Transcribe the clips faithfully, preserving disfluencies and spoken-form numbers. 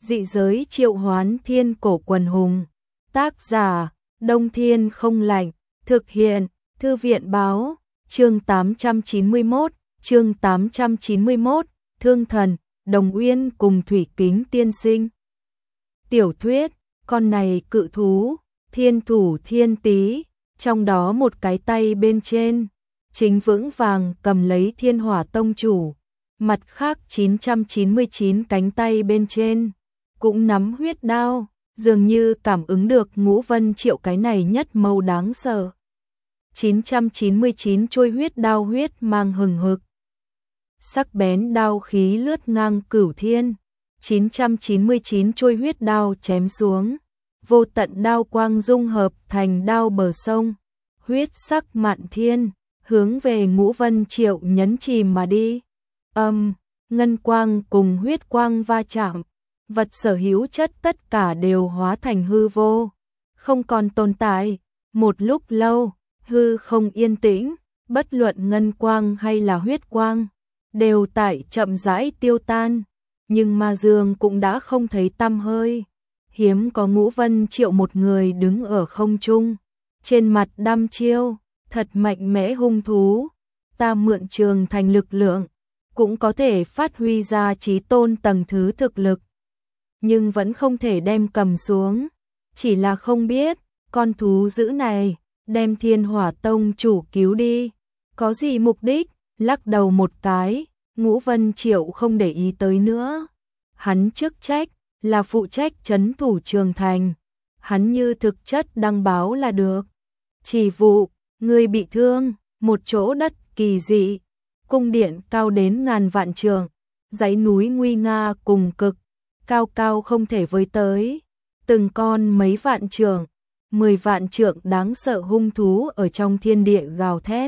Dị giới triệu hoán thiên cổ quần hùng. Tác giả, Đông Thiên không lạnh. Thực hiện, Thư viện báo. Chương tám trăm chín mươi mốt, chương tám trăm chín mươi mốt, Thương Thần, Đồng Uyên cùng Thủy Kính tiên sinh. Tiểu thuyết, con này cự thú, thiên thủ thiên tý, trong đó một cái tay bên trên, chính vững vàng cầm lấy Thiên Hỏa Tông chủ, mặt khác chín trăm chín mươi chín cánh tay bên trên, cũng nắm huyết đao, dường như cảm ứng được Ngũ Vân Triệu cái này nhất mâu đáng sợ. chín trăm chín mươi chín trôi huyết đao huyết mang hừng hực. Sắc bén đao khí lướt ngang cửu thiên, chín trăm chín mươi chín trôi huyết đao chém xuống, vô tận đao quang dung hợp thành đao bờ sông, huyết sắc mạn thiên, hướng về Ngũ Vân Triệu nhấn chìm mà đi. Âm, ngân quang cùng huyết quang va chạm, vật sở hữu chất tất cả đều hóa thành hư vô, không còn tồn tại. Một lúc lâu, hư không yên tĩnh, bất luận ngân quang hay là huyết quang, đều tại chậm rãi tiêu tan, nhưng Ma Dương cũng đã không thấy tăm hơi. Hiếm có Ngũ Vân Triệu một người đứng ở không trung, trên mặt đăm chiêu, thật mạnh mẽ hung thú. Ta mượn trường thành lực lượng, cũng có thể phát huy ra chí tôn tầng thứ thực lực, nhưng vẫn không thể đem cầm xuống. Chỉ là không biết, con thú dữ này, đem Thiên Hỏa Tông chủ cứu đi, có gì mục đích? Lắc đầu một cái, Ngũ Vân Triệu không để ý tới nữa. Hắn chức trách là phụ trách trấn thủ trường thành, hắn như thực chất đăng báo là được. Chỉ vụ, người bị thương, một chỗ đất kỳ dị, cung điện cao đến ngàn vạn trượng, dãy núi nguy nga cùng cực, cao cao không thể với tới, từng con mấy vạn trượng, mười vạn trượng đáng sợ hung thú ở trong thiên địa gào thét.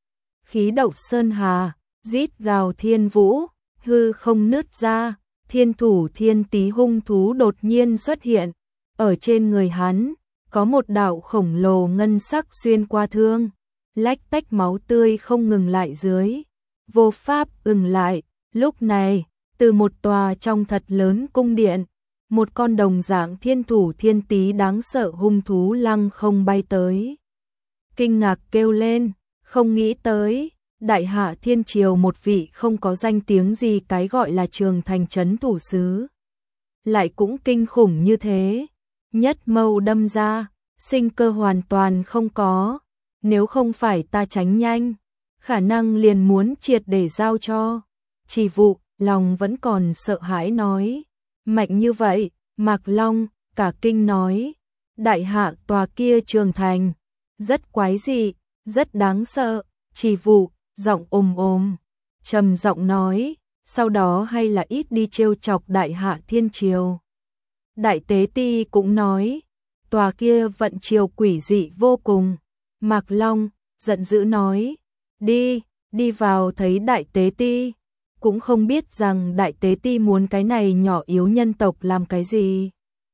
Khí độc sơn hà, rít gào thiên vũ, hư không nứt ra, thiên thủ thiên tý hung thú đột nhiên xuất hiện. Ở trên người hắn, có một đạo khổng lồ ngân sắc xuyên qua thương, lách tách máu tươi không ngừng lại dưới, vô pháp ngừng lại. Lúc này, từ một tòa trong thật lớn cung điện, một con đồng dạng thiên thủ thiên tý đáng sợ hung thú lăng không bay tới. Kinh ngạc kêu lên, không nghĩ tới, đại hạ thiên triều một vị không có danh tiếng gì cái gọi là trường thành trấn thủ sứ, lại cũng kinh khủng như thế. Nhất mâu đâm ra, sinh cơ hoàn toàn không có, nếu không phải ta tránh nhanh, khả năng liền muốn triệt để giao cho. Chỉ vụ, lòng vẫn còn sợ hãi nói, mạnh như vậy. Mạc Long cả kinh nói, đại hạ tòa kia trường thành, rất quái dị, rất đáng sợ. Chỉ vụ, giọng ồm ồm, trầm giọng nói, sau đó hay là ít đi trêu chọc đại hạ thiên triều. Đại tế ti cũng nói, tòa kia vận triều quỷ dị vô cùng. Mạc Long giận dữ nói, đi, đi vào thấy đại tế ti, cũng không biết rằng đại tế ti muốn cái này nhỏ yếu nhân tộc làm cái gì.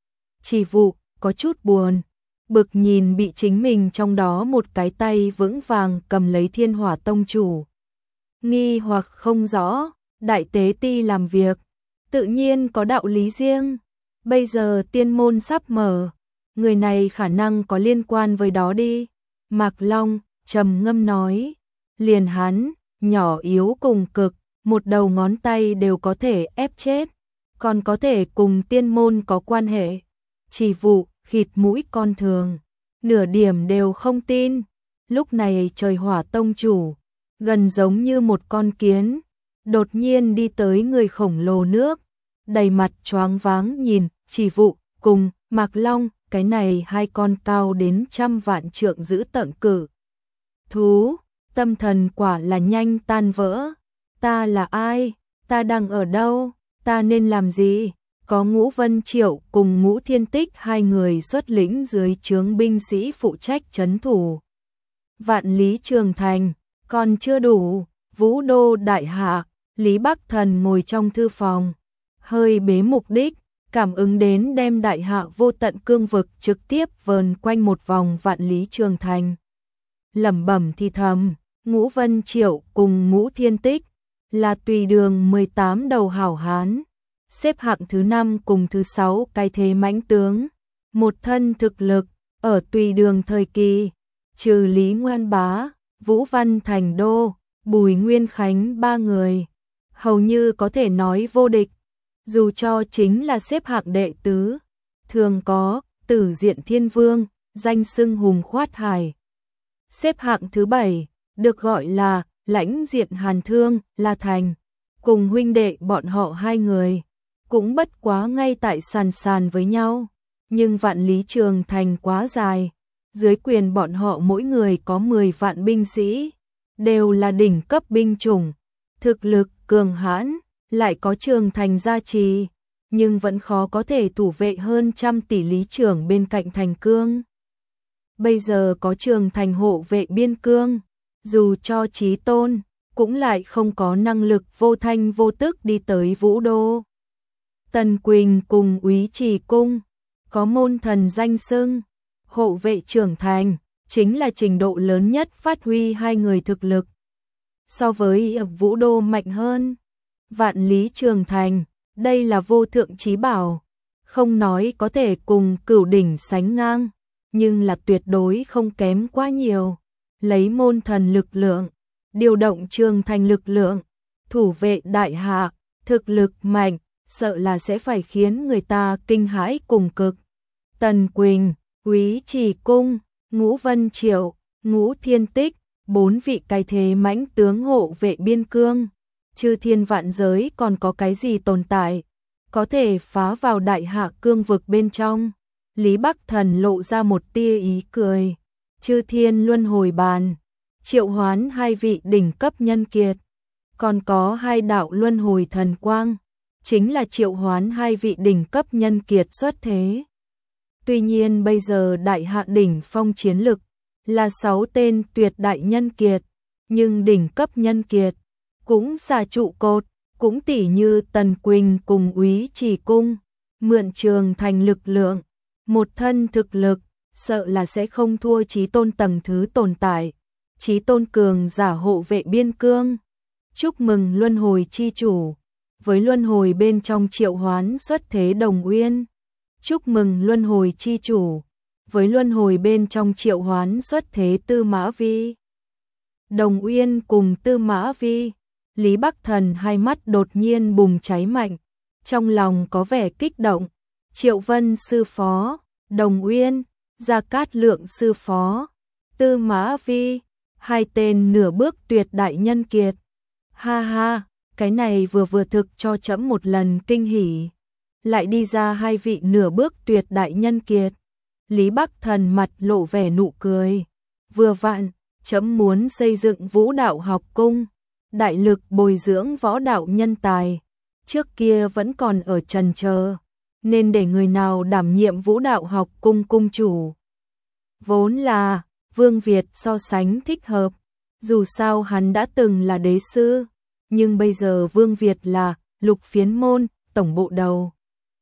Chỉ vụ có chút buồn, bực nhìn bị chính mình trong đó một cái tay vững vàng cầm lấy Thiên Hỏa Tông chủ. Nghi hoặc không rõ, đại tế ti làm việc, tự nhiên có đạo lý riêng. Bây giờ tiên môn sắp mở, người này khả năng có liên quan với đó đi. Mạc Long trầm ngâm nói, liền hắn, nhỏ yếu cùng cực, một đầu ngón tay đều có thể ép chết, còn có thể cùng tiên môn có quan hệ. Chỉ vụ khịt mũi con thường, nửa điểm đều không tin. Lúc này Trời Hỏa Tông chủ, gần giống như một con kiến, đột nhiên đi tới người khổng lồ nước, đầy mặt choáng váng nhìn Chỉ vụ cùng Mạc Long, cái này hai con cao đến trăm vạn trượng giữ tận cử thú, tâm thần quả là nhanh tan vỡ. Ta là ai? Ta đang ở đâu? Ta nên làm gì? Có Ngũ Vân Triệu cùng Ngũ Thiên Tích hai người xuất lĩnh dưới trướng binh sĩ phụ trách trấn thủ Vạn Lý Trường Thành, còn chưa đủ. Vũ Đô đại hạ, Lý Bắc Thần ngồi trong thư phòng, hơi bế mục đích, cảm ứng đến đem đại hạ vô tận cương vực trực tiếp vờn quanh một vòng Vạn Lý Trường Thành. Lẩm bẩm thì thầm, Ngũ Vân Triệu cùng Ngũ Thiên Tích là tùy đường mười tám đầu hảo hán, xếp hạng thứ năm cùng thứ sáu cái thế mãnh tướng, một thân thực lực, ở tùy đường thời kỳ, trừ Lý Ngoan Bá, Vũ Văn Thành Đô, Bùi Nguyên Khánh ba người, hầu như có thể nói vô địch, dù cho chính là xếp hạng đệ tứ, thường có Tử Diện Thiên Vương, danh xưng hùng khoát hải. Xếp hạng thứ bảy, được gọi là Lãnh Diện Hàn Thương, La Thành, cùng huynh đệ bọn họ hai người, cũng bất quá ngay tại sàn sàn với nhau, nhưng vạn lý trường thành quá dài, dưới quyền bọn họ mỗi người có mười vạn binh sĩ, đều là đỉnh cấp binh chủng, thực lực cường hãn, lại có trường thành gia trì, nhưng vẫn khó có thể thủ vệ hơn trăm tỷ lý trưởng bên cạnh thành cương. Bây giờ có trường thành hộ vệ biên cương, dù cho Chí Tôn, cũng lại không có năng lực vô thanh vô tức đi tới Vũ Đô. Tần Quỳnh cùng Úy Trì Cung, có môn thần danh xưng, hộ vệ trưởng thành, chính là trình độ lớn nhất phát huy hai người thực lực. So với Vũ Đô mạnh hơn, vạn lý trường thành, đây là vô thượng chí bảo, không nói có thể cùng cửu đỉnh sánh ngang, nhưng là tuyệt đối không kém quá nhiều. Lấy môn thần lực lượng, điều động trường thành lực lượng, thủ vệ đại hạ, thực lực mạnh, sợ là sẽ phải khiến người ta kinh hãi cùng cực. Tần Quỳnh, Úy Trì Cung, Ngũ Vân Triệu, Ngũ Thiên Tích, bốn vị cái thế mãnh tướng hộ vệ biên cương, chư thiên vạn giới còn có cái gì tồn tại, có thể phá vào đại hạ cương vực bên trong. Lý Bắc Thần lộ ra một tia ý cười, chư thiên luân hồi bàn, triệu hoán hai vị đỉnh cấp nhân kiệt, còn có hai đạo luân hồi thần quang, chính là triệu hoán hai vị đỉnh cấp nhân kiệt xuất thế. Tuy nhiên bây giờ đại hạ đỉnh phong chiến lực là sáu tên tuyệt đại nhân kiệt, nhưng đỉnh cấp nhân kiệt cũng xà trụ cột, cũng tỷ như Tần Quỳnh cùng Úy Trì Cung, mượn trường thành lực lượng, một thân thực lực, sợ là sẽ không thua Chí Tôn tầng thứ tồn tại. Chí Tôn cường giả hộ vệ biên cương, chúc mừng luân hồi chi chủ, với luân hồi bên trong triệu hoán xuất thế Đồng Uyên. Chúc mừng luân hồi chi chủ, với luân hồi bên trong triệu hoán xuất thế Tư Mã Vi. Đồng Uyên cùng Tư Mã Vi, Lý Bắc Thần hai mắt đột nhiên bùng cháy mạnh, trong lòng có vẻ kích động. Triệu Vân sư phó, Đồng Uyên, Gia Cát Lượng sư phó, Tư Mã Vi, hai tên nửa bước tuyệt đại nhân kiệt. Ha ha, cái này vừa vừa thực cho trẫm một lần kinh hỉ. Lại đi ra hai vị nửa bước tuyệt đại nhân kiệt. Lý Bắc Thần mặt lộ vẻ nụ cười. Vừa vặn, trẫm muốn xây dựng Vũ Đạo học cung, đại lực bồi dưỡng võ đạo nhân tài. Trước kia vẫn còn ở trần chờ, nên để người nào đảm nhiệm Vũ Đạo học cung cung chủ. Vốn là Vương Việt so sánh thích hợp, dù sao hắn đã từng là đế sư, nhưng bây giờ Vương Việt là Lục Phiến môn tổng bộ đầu,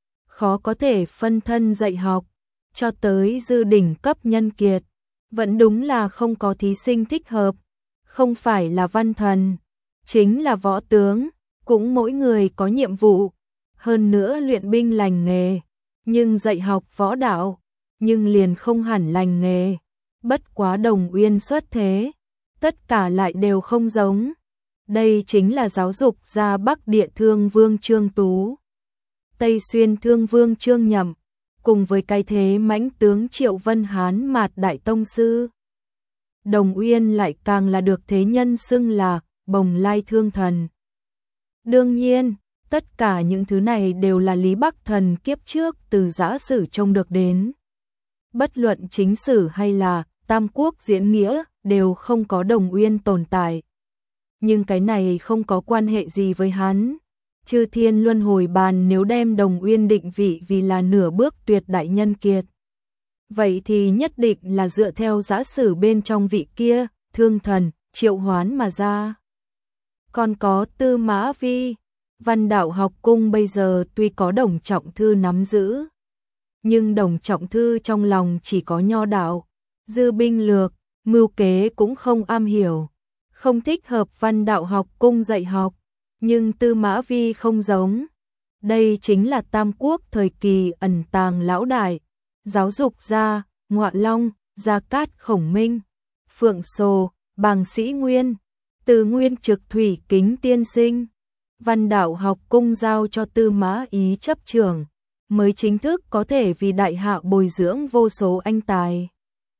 khó có thể phân thân dạy học, cho tới dư đỉnh cấp nhân kiệt, vẫn đúng là không có thí sinh thích hợp, không phải là văn thần, chính là võ tướng, cũng mỗi người có nhiệm vụ, hơn nữa luyện binh lành nghề, nhưng dạy học võ đạo, nhưng liền không hẳn lành nghề. Bất quá Đồng Uyên xuất thế, tất cả lại đều không giống. Đây chính là giáo dục ra Bắc Địa Thương Vương Trương Tú, Tây Xuyên Thương Vương Trương Nhậm, cùng với cái thế mãnh tướng Triệu Vân Hán Mạt Đại Tông Sư. Đồng Uyên lại càng là được thế nhân xưng là Bồng Lai Thương Thần. Đương nhiên, tất cả những thứ này đều là Lý Bắc Thần kiếp trước từ giã sử trông được đến. Bất luận chính sử hay là Tam Quốc diễn nghĩa đều không có Đồng Uyên tồn tại. Nhưng cái này không có quan hệ gì với hắn. Chư thiên luân hồi bàn nếu đem Đồng Uyên định vị vì là nửa bước tuyệt đại nhân kiệt, vậy thì nhất định là dựa theo giã sử bên trong vị kia, Thương Thần, triệu hoán mà ra. Còn có Tư Mã Vi, Văn Đạo học cung bây giờ tuy có Đồng Trọng Thư nắm giữ, nhưng Đồng Trọng Thư trong lòng chỉ có nho đạo, dư binh lược, mưu kế cũng không am hiểu, không thích hợp Văn Đạo học cung dạy học, nhưng Tư Mã Vi không giống. Đây chính là Tam Quốc thời kỳ ẩn tàng lão đại, giáo dục gia, Ngọa Long, Gia Cát Khổng Minh, Phượng Sồ, Bàng Sĩ Nguyên, Từ Nguyên trực Thủy Kính tiên sinh. Văn đạo học cung giao cho Tư Mã Ý chấp trưởng, mới chính thức có thể vì đại hạ bồi dưỡng vô số anh tài.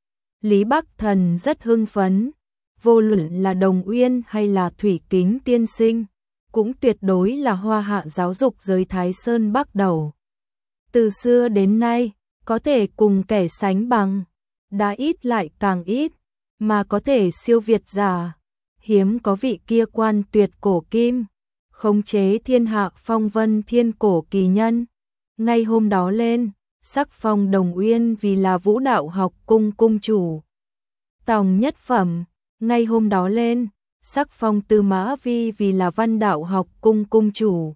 Lý Bắc Thần rất hưng phấn, vô luận là Đồng Uyên hay là Thủy Kính tiên sinh, cũng tuyệt đối là hoa hạ giáo dục giới Thái Sơn Bắc đầu. Từ xưa đến nay, có thể cùng kẻ sánh bằng, đã ít lại càng ít, mà có thể siêu việt giả, hiếm có vị kia quan tuyệt cổ kim, khống chế thiên hạ phong vân thiên cổ kỳ nhân. Ngay hôm đó lên, sắc phong Đồng Uyên vì là Vũ Đạo học cung cung chủ, tòng nhất phẩm. Ngay hôm đó lên, sắc phong Tư Mã Vi vì là Văn đạo học cung cung chủ,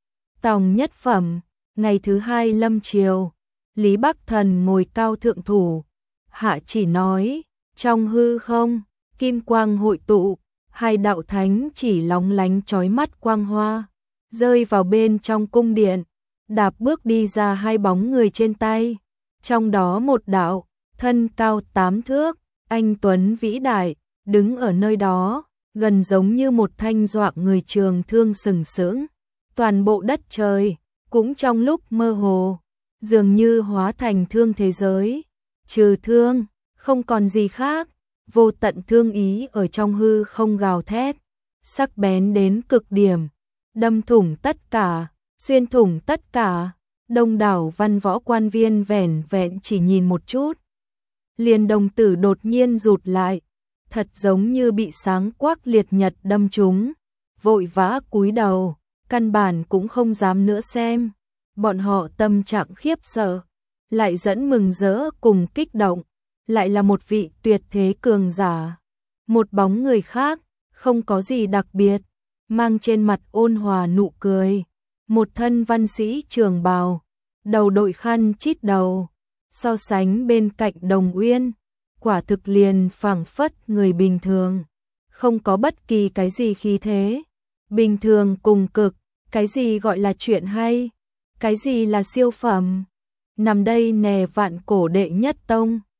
tòng nhất phẩm. Ngày thứ hai lâm triều, Lý Bắc Thần ngồi cao thượng thủ, hạ chỉ nói, trong hư không, kim quang hội tụ, hai đạo thánh chỉ lóng lánh chói mắt quang hoa, rơi vào bên trong cung điện, đạp bước đi ra hai bóng người trên tay, trong đó một đạo, thân cao tám thước, anh tuấn vĩ đại, đứng ở nơi đó, gần giống như một thanh dọa người trường thương sừng sững, toàn bộ đất trời, cũng trong lúc mơ hồ, dường như hóa thành thương thế giới, trừ thương, không còn gì khác, vô tận thương ý ở trong hư không gào thét, sắc bén đến cực điểm, đâm thủng tất cả, xuyên thủng tất cả. Đông đảo văn võ quan viên vẻn vẹn chỉ nhìn một chút, liền đồng tử đột nhiên rụt lại, thật giống như bị sáng quắc liệt nhật đâm trúng, vội vã cúi đầu, căn bản cũng không dám nữa xem. Bọn họ tâm trạng khiếp sợ, lại dẫn mừng rỡ cùng kích động, lại là một vị tuyệt thế cường giả. Một bóng người khác, không có gì đặc biệt, mang trên mặt ôn hòa nụ cười, một thân văn sĩ trường bào, đầu đội khăn chít đầu, so sánh bên cạnh Đồng Uyên, quả thực liền phảng phất người bình thường, không có bất kỳ cái gì khí thế, bình thường cùng cực. Cái gì gọi là chuyện hay, cái gì là siêu phẩm, nằm đây nè vạn cổ đệ nhất tông.